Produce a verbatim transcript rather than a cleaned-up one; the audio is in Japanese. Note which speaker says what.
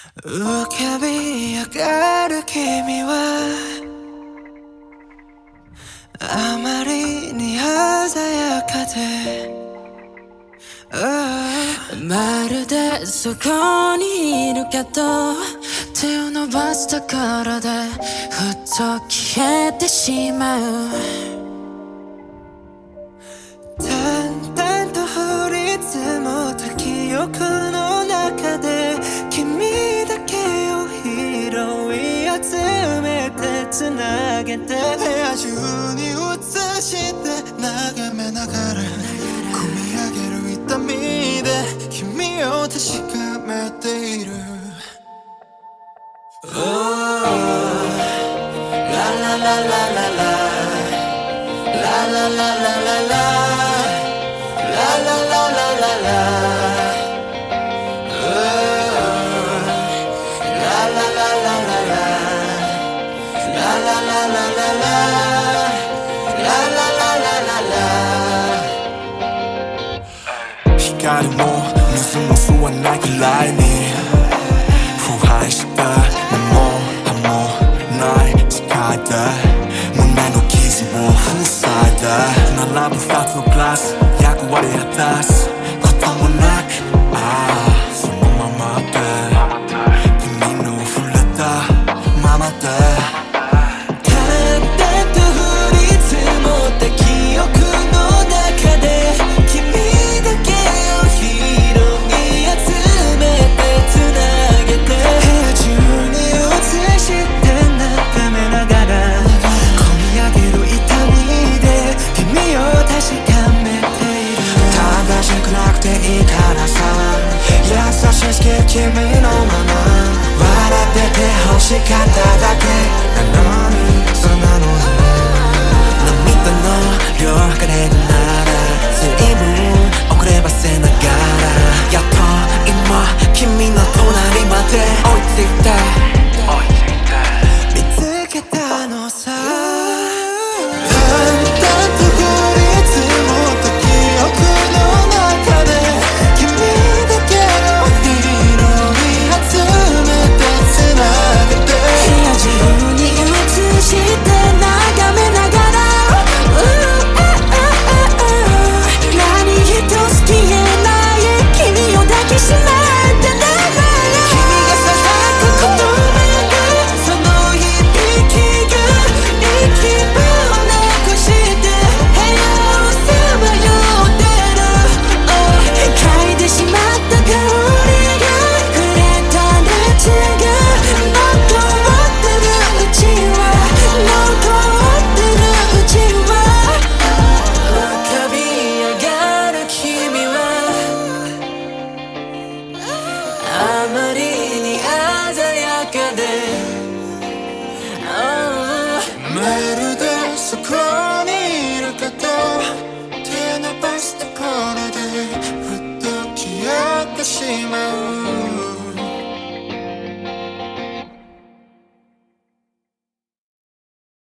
Speaker 1: 浮かび上がる君はあまりに鮮やかで、oh、まるでそこにいるけど手を伸ばすところでふっと消えてしまう。淡々と降り積もった記憶の中で君だけを拾い集めてつなげて部屋中に映して眺めながら込み上げる痛みで君を確かめている。 Oh、 ララララララララララララ光も水も吸わないくらいに腐敗した根も葉もない世界で胸の傷を塞いで並ぶ二つのグラス役割果たすこともなく、ああそのままで君の触れたままで君のまま笑ってて欲しかっただけなのにそんなのに涙の量測れるなら随分遅ればせながらやっと今君の隣まで追いついて見つけたのさ。あまりに鮮やかで、oh、まるでそこにいるけど手伸ばすところでふっと消えてしまう。